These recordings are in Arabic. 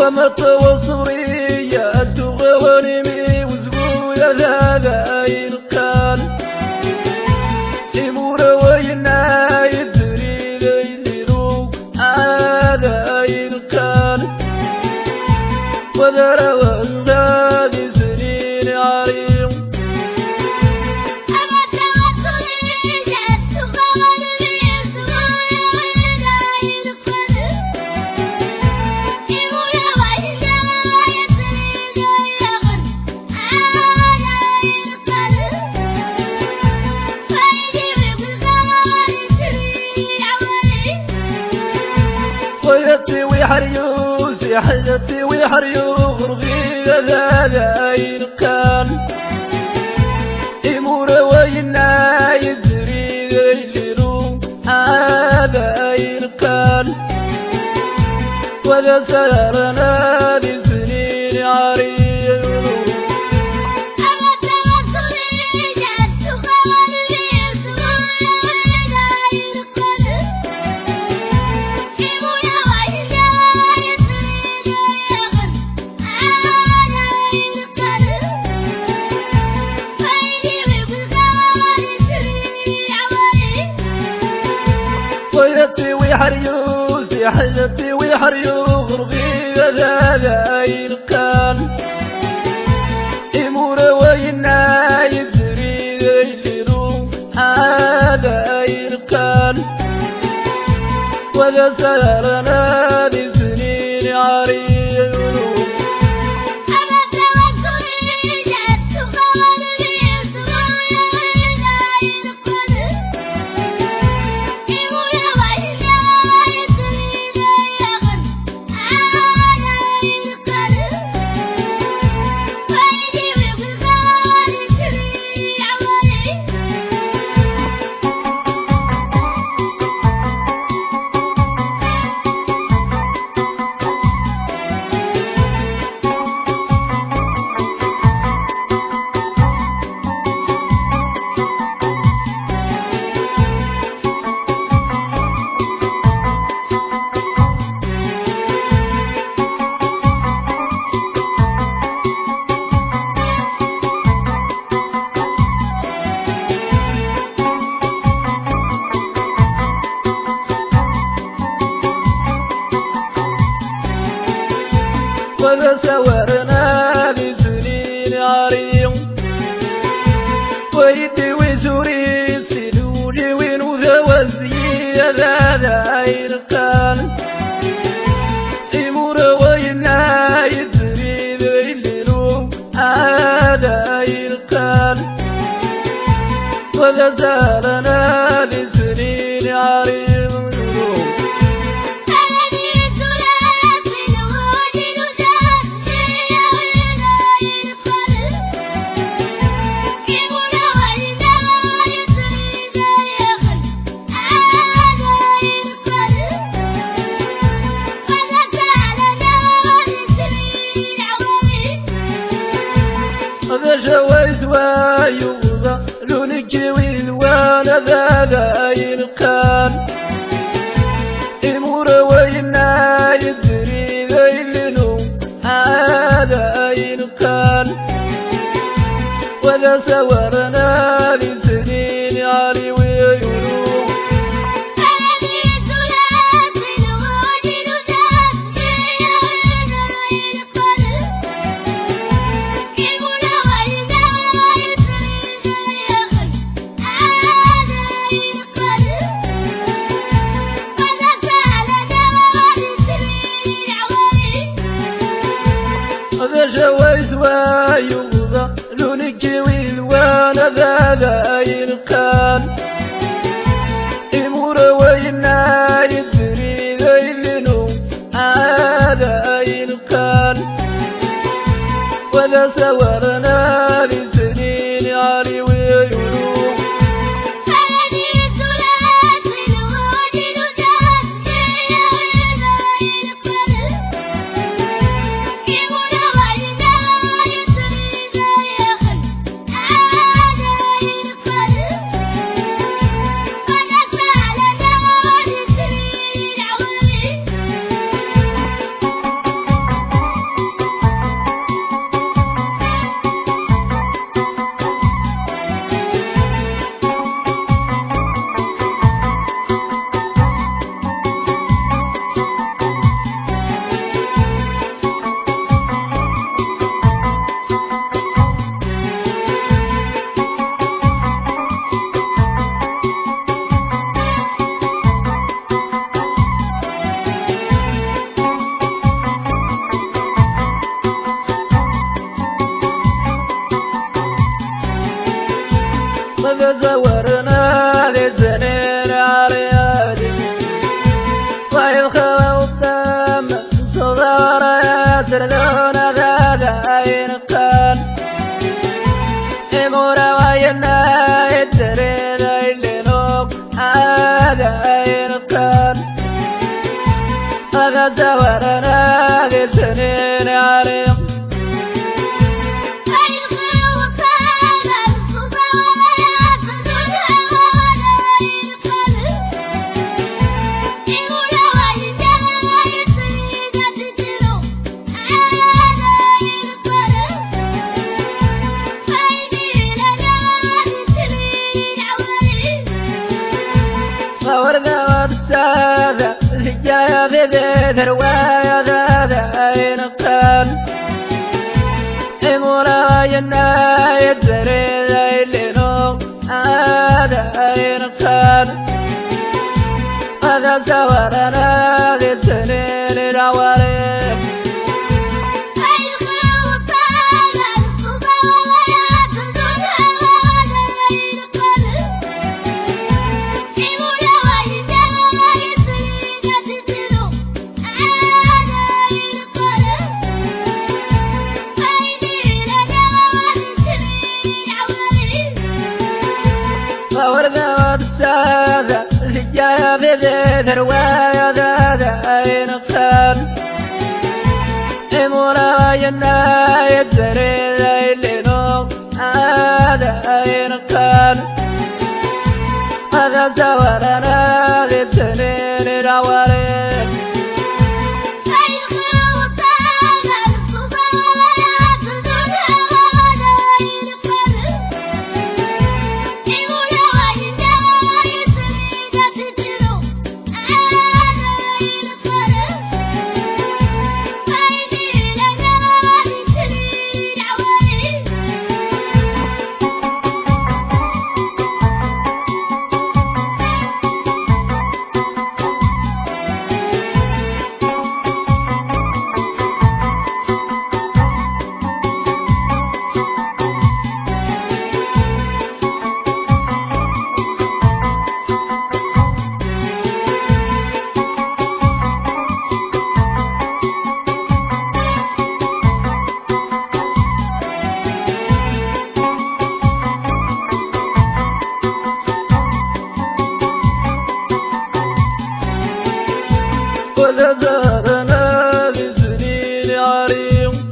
ومتوصري يا الدغواني وزقول يا ذا ينقال إمور وينا يدري ليلو هذا ينقال وذرى وزاد سنين عريق ويحريوس يا حياتي ويحريوس رغي ذا ينقال إمور وينا يدري غيرو هذا ينقال وذا سرنا لسنين عريض ويحريوس يا حياتي ويحريوس رغي ذا ينقال إمور وينا يدري غيرو هذا ينقال وذا سرنا لسنين عريض وذا سورنا لسنين عريق ويدي وزوري سنوني وينوذا وزي ذا ينقال إمور وينا يدري ذيلو هذا ينقال وذا سرنا لسنين عريق هذا جواز ويوضع لونجي وانا ذا ينقال إمور وينا يدري ذيلو هذا ينقال وذا سورنا لسنين علي ويولو هذا جواز ويوضع لونجي وانا ذا ينقال إمور وينا يدري ذيلو هذا ينقال وذا سورنا لسنين علي ويولو سورنا ذي سنين عليم صورنا بالسادة الحجاية في ذي ثروايا ذا عين قال إمولا ينا يتزري ذا اللي نوم هذا عين قال هذا صورنا ذي السنين العوالم صورنا بالسادة الحجاية في ذي ثروايا ذا عين قال إمولا ينا يتزري ذا اللي نوم هذا عين قال هذا صورنا ذي السنين العوالم وذكرنا لسنين عريم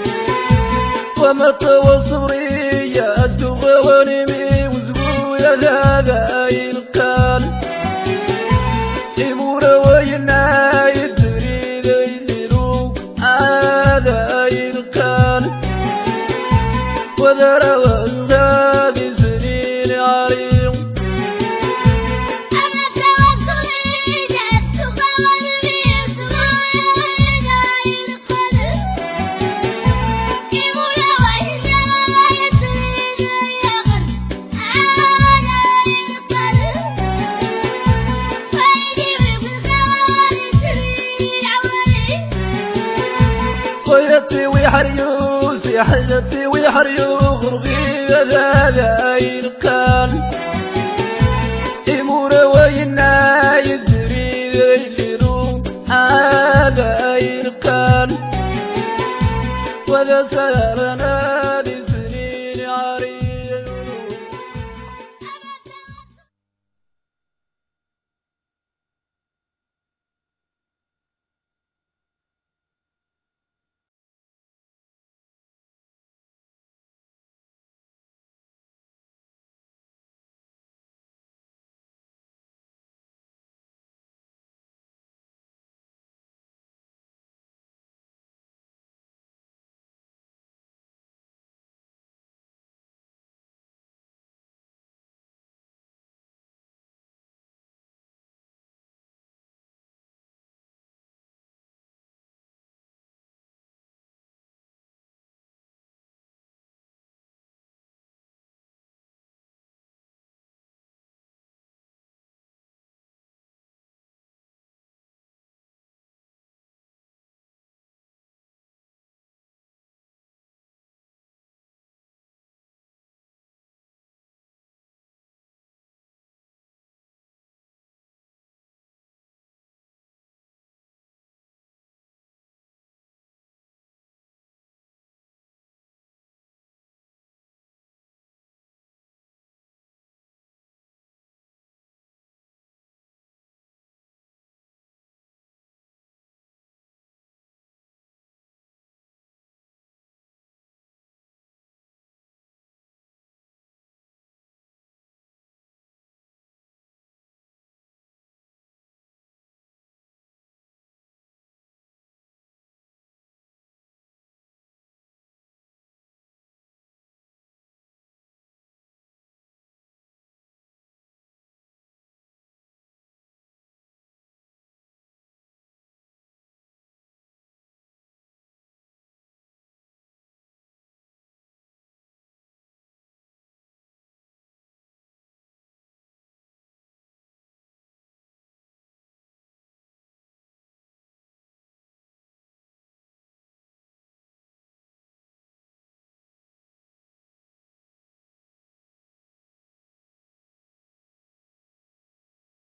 ومت وصبري يا الدغواني وزبويا هذا عين قال إمورا وينا يدري ذيلو هذا عين قال وذكرنا لسنين عريم حياتي وحريوس يا حياتي وحريوس غربي هذا عين قال إمورا وينا يدري ذيلو هذا عين قال وذا سارنا